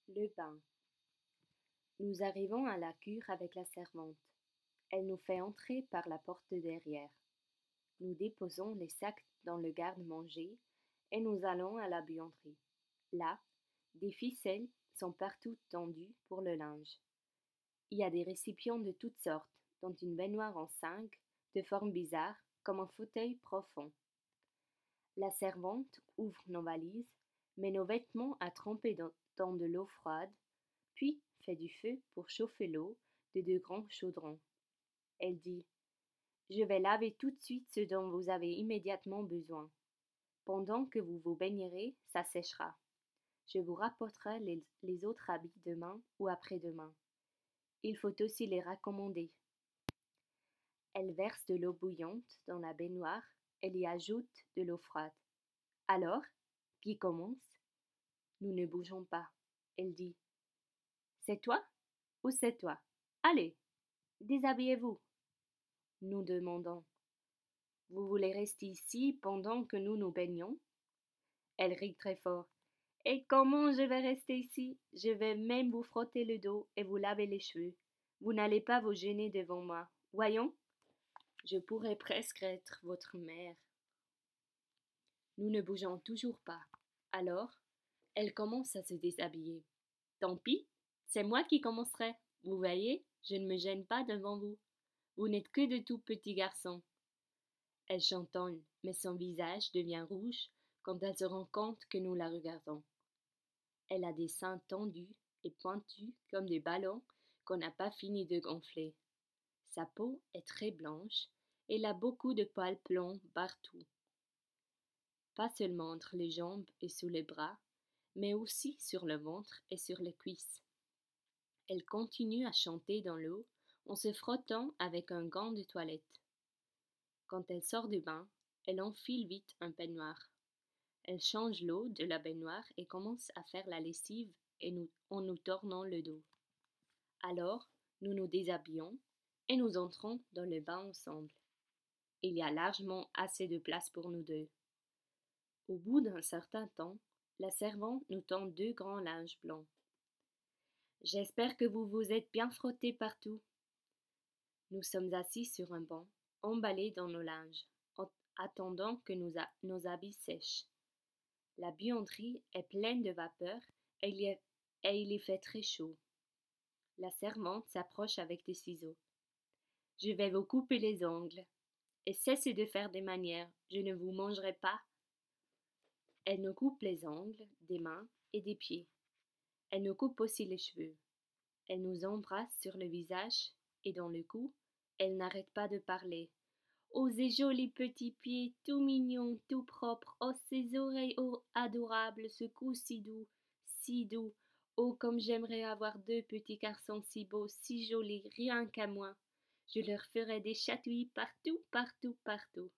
Le bain. Nous arrivons à la cure avec la servante. Elle nous fait entrer par la porte de derrière. Nous déposons les sacs dans le garde-manger et nous allons à la buanderie. Là, des ficelles sont partout tendues pour le linge. Il y a des récipients de toutes sortes, dont une baignoire en 5, de forme bizarre, comme un fauteuil profond. La servante ouvre nos valises, met nos vêtements à tremper dans de l'eau froide, puis fait du feu pour chauffer l'eau de 2 grands chaudrons. Elle dit: Je vais laver tout de suite ce dont vous avez immédiatement besoin. Pendant que vous vous baignerez, ça séchera. Je vous rapporterai les autres habits demain ou après-demain. Il faut aussi les raccommoder. Elle verse de l'eau bouillante dans la baignoire et y ajoute de l'eau froide. Alors, qui commence? Nous ne bougeons pas. Elle dit: C'est toi ou c'est toi? Allez, déshabillez-vous. Nous demandons: Vous voulez rester ici pendant que nous nous baignons? Elle rit très fort. Et comment je vais rester ici? Je vais même vous frotter le dos et vous laver les cheveux. Vous n'allez pas vous gêner devant moi. Voyons, je pourrais presque être votre mère. Nous ne bougeons toujours pas. Alors, elle commence à se déshabiller. Tant pis, c'est moi qui commencerai. Vous voyez, je ne me gêne pas devant vous. Vous n'êtes que de tout petits garçons. Elle chantonne, mais son visage devient rouge quand elle se rend compte que nous la regardons. Elle a des seins tendus et pointus comme des ballons qu'on n'a pas fini de gonfler. Sa peau est très blanche et elle a beaucoup de poils blonds partout. Pas seulement entre les jambes et sous les bras, mais aussi sur le ventre et sur les cuisses. Elle continue à chanter dans l'eau en se frottant avec un gant de toilette. Quand elle sort du bain, elle enfile vite un peignoir. Elle change l'eau de la baignoire et commence à faire la lessive en nous tournant le dos. Alors, nous nous déshabillons et nous entrons dans le bain ensemble. Il y a largement assez de place pour nous deux. Au bout d'un certain temps, la servante nous tend 2 grands linges blancs. J'espère que vous vous êtes bien frottés partout. Nous sommes assis sur un banc, emballés dans nos linges, en attendant que nos habits sèchent. La buanderie est pleine de vapeur et il y fait très chaud. La servante s'approche avec des ciseaux. Je vais vous couper les ongles. Et cessez de faire des manières, je ne vous mangerai pas. Elle nous coupe les ongles des mains et des pieds. Elle nous coupe aussi les cheveux. Elle nous embrasse sur le visage et dans le cou. Elle n'arrête pas de parler. Oh, ces jolis petits pieds, tout mignons, tout propres. Oh, ces oreilles adorables, ce cou si doux, si doux. Oh, comme j'aimerais avoir 2 petits garçons si beaux, si jolis, rien qu'à moi. Je leur ferai des chatouilles partout, partout, partout.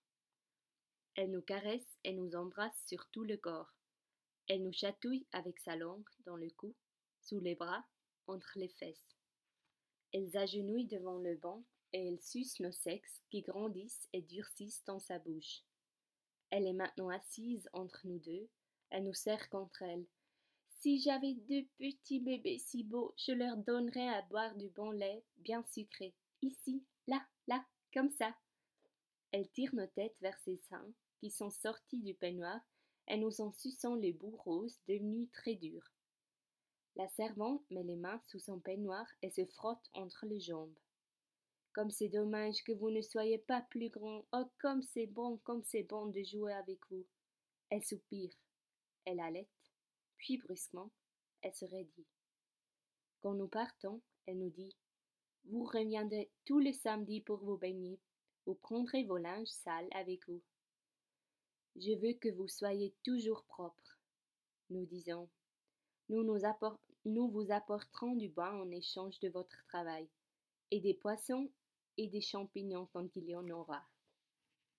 Elle nous caresse et nous embrasse sur tout le corps. Elle nous chatouille avec sa langue dans le cou, sous les bras, entre les fesses. Elle s'agenouille devant le banc et elle suce nos sexes qui grandissent et durcissent dans sa bouche. Elle est maintenant assise entre nous deux. Elle nous serre contre elle. Si j'avais 2 petits bébés si beaux, je leur donnerais à boire du bon lait bien sucré. Ici, là, là, comme ça. Elle tire nos têtes vers ses seins, qui sont sortis du peignoir, et nous en suçons les bouts roses devenus très durs. La servante met les mains sous son peignoir et se frotte entre les jambes. Comme c'est dommage que vous ne soyez pas plus grand. Oh, comme c'est bon de jouer avec vous. Elle soupire, elle halète, puis brusquement, elle se raidit. Quand nous partons, elle nous dit: Vous reviendrez tous les samedis pour vous baigner. Vous prendrez vos linges sales avec vous. Je veux que vous soyez toujours propre. Nous disons: Nous vous apporterons du bois en échange de votre travail, et des poissons et des champignons quand il y en aura.